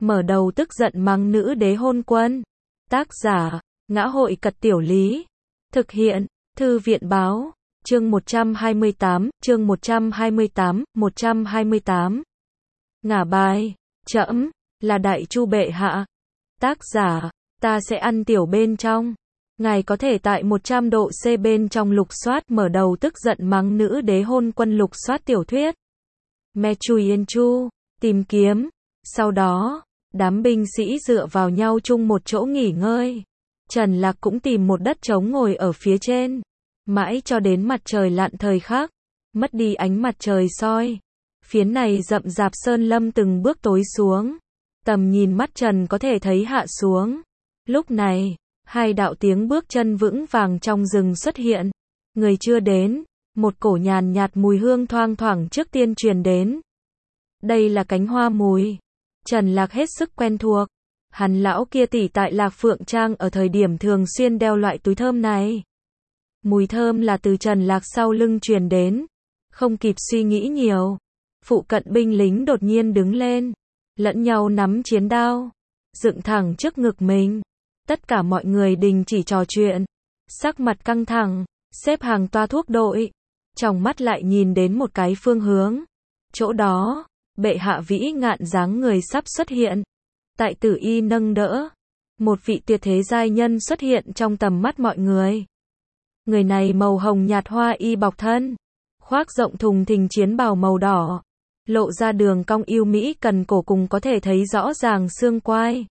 mở đầu tức giận mắng nữ đế hôn quân. Tác giả, Ngã hội Cật Tiểu Lý. Thực hiện, Thư viện báo. Chương 128, chương 128. Ngả bài, trẫm là Đại Chu bệ hạ. Tác giả, ta sẽ ăn tiểu bên trong. Ngài có thể tại 100 độ C bên trong lục soát mở đầu tức giận mắng nữ đế hôn quân lục soát tiểu thuyết. Mechuyenchu, tìm kiếm. Sau đó, đám binh sĩ dựa vào nhau chung một chỗ nghỉ ngơi. Trần Lạc cũng tìm một đất trống ngồi ở phía trên. Mãi cho đến mặt trời lặn thời khắc, mất đi ánh mặt trời soi. Phía này rậm rạp sơn lâm từng bước tối xuống. Tầm nhìn mắt Trần có thể thấy hạ xuống. Lúc này, hai đạo tiếng bước chân vững vàng trong rừng xuất hiện. Người chưa đến, một cổ nhàn nhạt mùi hương thoang thoảng trước tiên truyền đến. Đây là cánh hoa mùi. Trần Lạc hết sức quen thuộc. Hắn lão kia tỷ tại Lạc Phượng Trang ở thời điểm thường xuyên đeo loại túi thơm này. Mùi thơm là từ Trần Lạc sau lưng truyền đến. Không kịp suy nghĩ nhiều, phụ cận binh lính đột nhiên đứng lên, lẫn nhau nắm chiến đao, dựng thẳng trước ngực mình. Tất cả mọi người đình chỉ trò chuyện, sắc mặt căng thẳng, xếp hàng toa thuốc đội, trong mắt lại nhìn đến một cái phương hướng. Chỗ đó, bệ hạ vĩ ngạn dáng người sắp xuất hiện. Tại Tử Y nâng đỡ, một vị tuyệt thế giai nhân xuất hiện trong tầm mắt mọi người. Người này màu hồng nhạt hoa y bọc thân, khoác rộng thùng thình chiến bào màu đỏ, lộ ra đường cong yêu mỹ cần cổ cùng có thể thấy rõ ràng xương quai.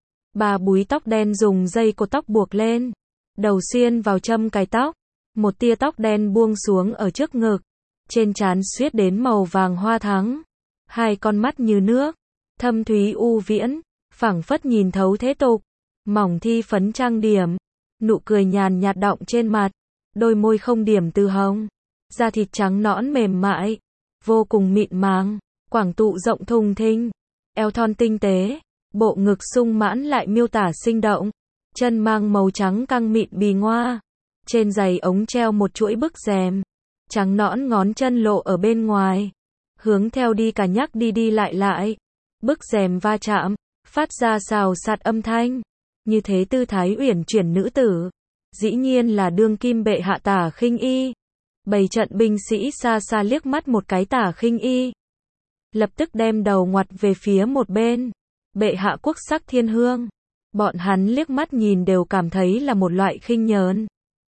Bà búi tóc đen dùng dây cột tóc buộc lên, đầu xuyên vào châm cài tóc, một tia tóc đen buông xuống ở trước ngực, trên trán xuyết đến màu vàng hoa thắng, hai con mắt như nước, thâm thúy u viễn, phảng phất nhìn thấu thế tục, mỏng thi phấn trang điểm, nụ cười nhàn nhạt đọng trên mặt, đôi môi không điểm từ hồng, da thịt trắng nõn mềm mại, vô cùng mịn màng, quảng tụ rộng thùng thình, eo thon tinh tế, bộ ngực sung mãn lại miêu tả sinh động, chân mang màu trắng căng mịn bì ngoa, trên giày ống treo một chuỗi bức rèm, trắng nõn ngón chân lộ ở bên ngoài, hướng theo đi cả nhắc đi lại, bức rèm va chạm, phát ra xào xạc âm thanh, như thế tư thái uyển chuyển nữ tử, dĩ nhiên là đương kim bệ hạ Tả Khinh Y. Bầy trận binh sĩ xa xa liếc mắt một cái Tả Khinh Y, lập tức đem đầu ngoặt về phía một bên. Bệ hạ quốc sắc thiên hương, bọn hắn liếc mắt nhìn đều cảm thấy là một loại khinh nhờn.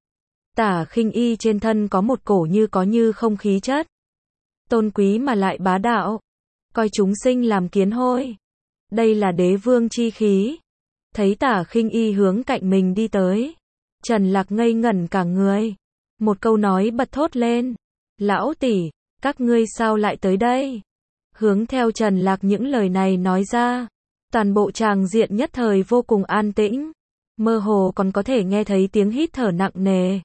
Tả Khinh Y trên thân có một cổ có như không khí chất, tôn quý mà lại bá đạo, coi chúng sinh làm kiến hôi. Đây là đế vương chi khí. Thấy Tả Khinh Y hướng cạnh mình đi tới, Trần Lạc ngây ngẩn cả người. Một câu nói bật thốt lên, lão tỷ, các ngươi sao lại tới đây? Hướng theo Trần Lạc những lời này nói ra, toàn bộ tràng diện nhất thời vô cùng an tĩnh, mơ hồ còn có thể nghe thấy tiếng hít thở nặng nề,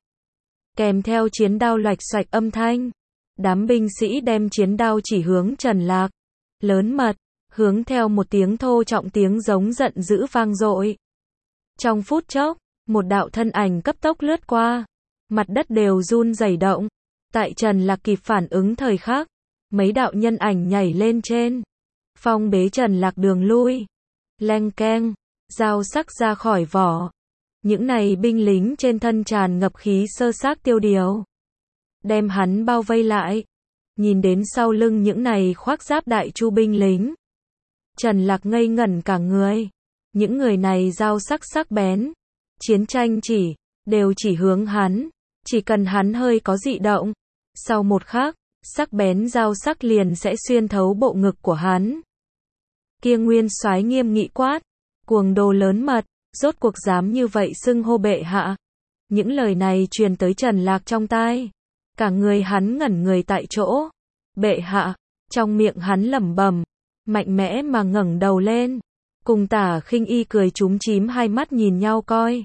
kèm theo chiến đao loạch xoạch âm thanh. Đám binh sĩ đem chiến đao chỉ hướng Trần Lạc, lớn mật, hướng theo một tiếng thô trọng tiếng giống giận dữ vang dội. Trong phút chốc, một đạo thân ảnh cấp tốc lướt qua, mặt đất đều run rẩy động. Tại Trần Lạc kịp phản ứng thời khắc, mấy đạo nhân ảnh nhảy lên trên, phong bế Trần Lạc đường lui. Leng keng, dao sắc ra khỏi vỏ. Những này binh lính trên thân tràn ngập khí sơ xác tiêu điều, đem hắn bao vây lại. Nhìn đến sau lưng những này khoác giáp Đại Chu binh lính, Trần Lạc ngây ngẩn cả người. Những người này dao sắc sắc bén, chiến tranh đều chỉ hướng hắn, chỉ cần hắn hơi có dị động, sau một khắc, sắc bén dao sắc liền sẽ xuyên thấu bộ ngực của hắn. Kia nguyên soái nghiêm nghị quát, cuồng đồ lớn mật, rốt cuộc dám như vậy xưng hô bệ hạ. Những lời này truyền tới Trần Lạc trong tai, cả người hắn ngẩn người tại chỗ. Bệ hạ, trong miệng hắn lẩm bẩm, mạnh mẽ mà ngẩng đầu lên, cùng Tả Khinh Y cười chúm chím hai mắt nhìn nhau coi.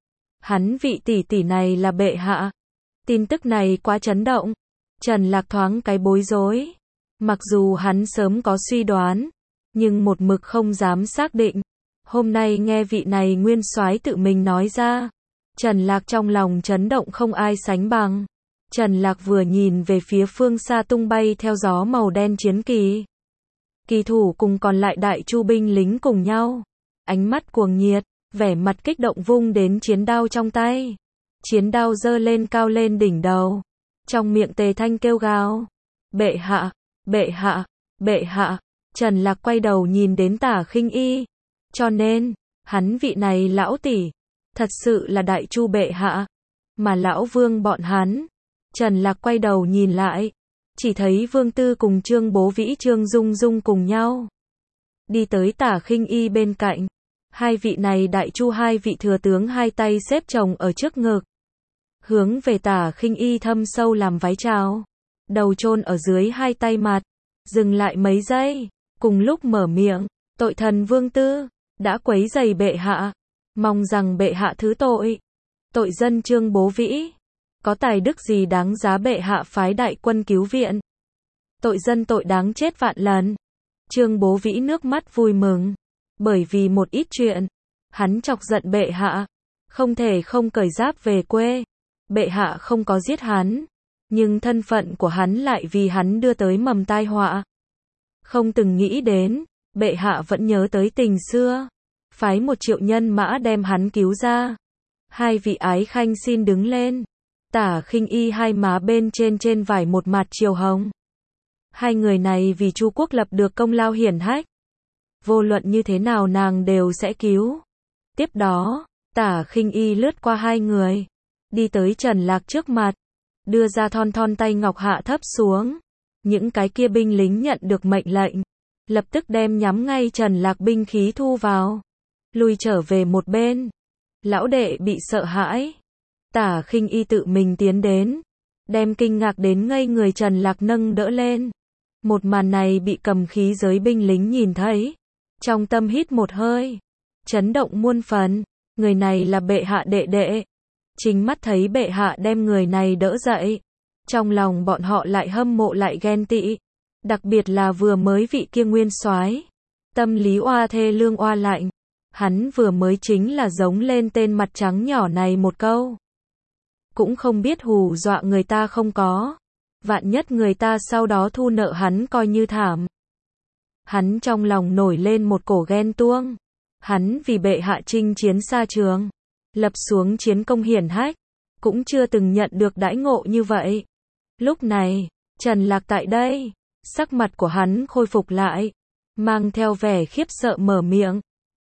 Hắn vị tỷ tỷ này là bệ hạ. Tin tức này quá chấn động, Trần Lạc thoáng cái bối rối. Mặc dù hắn sớm có suy đoán, nhưng một mực không dám xác định. Hôm nay nghe vị này nguyên soái tự mình nói ra, Trần Lạc trong lòng chấn động không ai sánh bằng. Trần Lạc vừa nhìn về phía phương xa tung bay theo gió màu đen chiến kỳ. Kỳ thủ cùng còn lại đại chu binh lính cùng nhau. Ánh mắt cuồng nhiệt, vẻ mặt kích động vung đến chiến đao trong tay. Chiến đao giơ lên cao lên đỉnh đầu. Trong miệng Tề Thanh kêu gào. Bệ hạ, bệ hạ, bệ hạ. Trần Lạc quay đầu nhìn đến Tả Khinh Y. Cho nên, hắn vị này lão tỷ, thật sự là đại chu bệ hạ. Mà lão vương bọn hắn. Trần Lạc quay đầu nhìn lại. Chỉ thấy Vương Tư cùng Trương Bố Vĩ Trương Dung Dung cùng nhau. Đi tới Tả Khinh Y bên cạnh. Hai vị này đại chu hai vị thừa tướng hai tay xếp chồng ở trước ngực. Hướng về Tả Khinh Y thâm sâu làm vái chào. Đầu chôn ở dưới hai tay mặt. Dừng lại mấy giây. Cùng lúc mở miệng. Tội thần Vương Tư. Đã quấy rầy bệ hạ. Mong rằng bệ hạ thứ tội. Tội dân Trương Bố Vĩ. Có tài đức gì đáng giá bệ hạ phái đại quân cứu viện. Tội dân tội đáng chết vạn lần. Trương Bố Vĩ nước mắt vui mừng. Bởi vì một ít chuyện. Hắn chọc giận bệ hạ. Không thể không cởi giáp về quê. Bệ hạ không có giết hắn. Nhưng thân phận của hắn lại vì hắn đưa tới mầm tai họa. Không từng nghĩ đến. Bệ hạ vẫn nhớ tới tình xưa. Phái 1 triệu nhân mã đem hắn cứu ra. Hai vị ái khanh xin đứng lên. Tả Khinh Y hai má bên trên vải một mặt chiều hồng. Hai người này vì Chu quốc lập được công lao hiển hách. Vô luận như thế nào nàng đều sẽ cứu. Tiếp đó, Tả Khinh Y lướt qua hai người. Đi tới Trần Lạc trước mặt. Đưa ra thon thon tay ngọc hạ thấp xuống. Những cái kia binh lính nhận được mệnh lệnh. Lập tức đem nhắm ngay Trần Lạc binh khí thu vào. Lùi trở về một bên. Lão đệ bị sợ hãi. Tả Khinh Y tự mình tiến đến. Đem kinh ngạc đến ngây người Trần Lạc nâng đỡ lên. Một màn này bị cầm khí giới binh lính nhìn thấy. Trong tâm hít một hơi. Chấn động muôn phần. Người này là bệ hạ đệ đệ. Chính mắt thấy bệ hạ đem người này đỡ dậy. Trong lòng bọn họ lại hâm mộ lại ghen tị. Đặc biệt là vừa mới vị kia nguyên soái. Tâm lý oa thê lương oa lạnh. Hắn vừa mới chính là giống lên tên mặt trắng nhỏ này một câu. Cũng không biết hù dọa người ta không có. Vạn nhất người ta sau đó thu nợ hắn coi như thảm. Hắn trong lòng nổi lên một cổ ghen tuông. Hắn vì bệ hạ chinh chiến xa trường. Lập xuống chiến công hiển hách. Cũng chưa từng nhận được đãi ngộ như vậy. Lúc này, Trần Lạc tại đây. Sắc mặt của hắn khôi phục lại. Mang theo vẻ khiếp sợ mở miệng.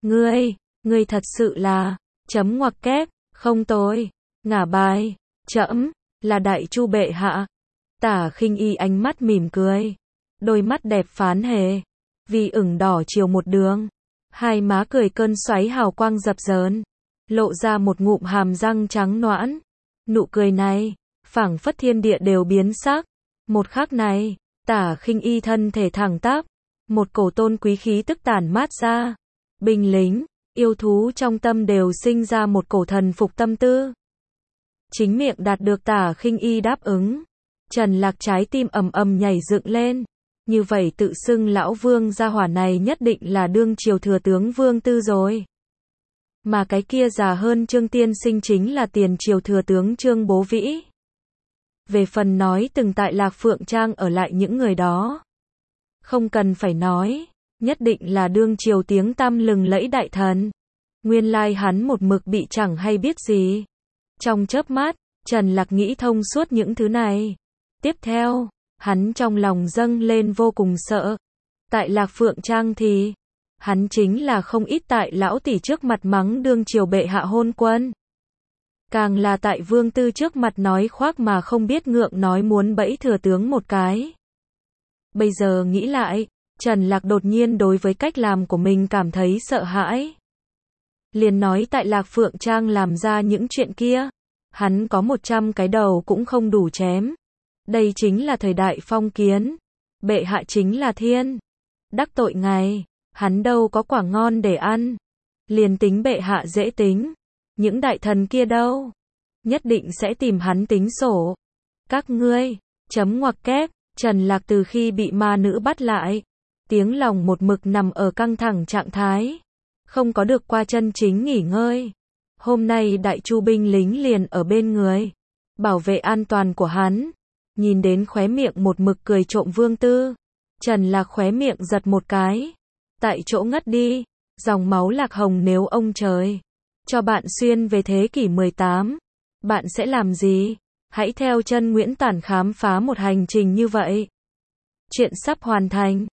Ngươi thật sự là, chấm ngoặc kép, không tôi, ngả bài, trẫm là đại chu bệ hạ. Tả Khinh Y ánh mắt mỉm cười. Đôi mắt đẹp phán hề. Vì ửng đỏ chiều một đường. Hai má cười cơn xoáy hào quang dập dờn. Lộ ra một ngụm hàm răng trắng nõn. Nụ cười này, phảng phất thiên địa đều biến sắc. Một khắc này, Tả Khinh Y thân thể thẳng tắp. Một cổ tôn quý khí tức tản mát ra. Binh lính, yêu thú trong tâm đều sinh ra một cổ thần phục tâm tư. Chính miệng đạt được Tả Khinh Y đáp ứng. Trần Lạc trái tim ầm ầm nhảy dựng lên. Như vậy tự xưng lão vương gia hỏa này nhất định là đương triều thừa tướng Vương Tư rồi. Mà cái kia già hơn Trương tiên sinh chính là tiền triều thừa tướng Trương Bố Vĩ. Về phần nói từng tại Lạc Phượng Trang ở lại những người đó. Không cần phải nói, nhất định là đương triều tiếng tăm lừng lẫy đại thần. Nguyên lai hắn một mực bị chẳng hay biết gì. Trong chớp mắt, Trần Lạc nghĩ thông suốt những thứ này. Tiếp theo, hắn trong lòng dâng lên vô cùng sợ. Tại Lạc Phượng Trang thì, hắn chính là không ít tại lão tỷ trước mặt mắng đương triều bệ hạ hôn quân. Càng là tại Vương Tư trước mặt nói khoác mà không biết ngượng nói muốn bẫy thừa tướng một cái. Bây giờ nghĩ lại, Trần Lạc đột nhiên đối với cách làm của mình cảm thấy sợ hãi. Liền nói tại Lạc Phượng Trang làm ra những chuyện kia, hắn có 100 cái đầu cũng không đủ chém. Đây chính là thời đại phong kiến. Bệ hạ chính là thiên. Đắc tội ngài, hắn đâu có quả ngon để ăn. Liền tính bệ hạ dễ tính. Những đại thần kia đâu? Nhất định sẽ tìm hắn tính sổ. Các ngươi, chấm ngoặc kép, Trần Lạc từ khi bị ma nữ bắt lại. Tiếng lòng một mực nằm ở căng thẳng trạng thái. Không có được qua chân chính nghỉ ngơi. Hôm nay đại chu binh lính liền ở bên người. Bảo vệ an toàn của hắn. Nhìn đến khóe miệng một mực cười trộm Vương Tư. Trần Lạc khóe miệng giật một cái. Tại chỗ ngất đi. Dòng máu Lạc Hồng, nếu ông trời cho bạn xuyên về thế kỷ 18, bạn sẽ làm gì? Hãy theo chân Nguyễn Tản khám phá một hành trình như vậy. Chuyện sắp hoàn thành.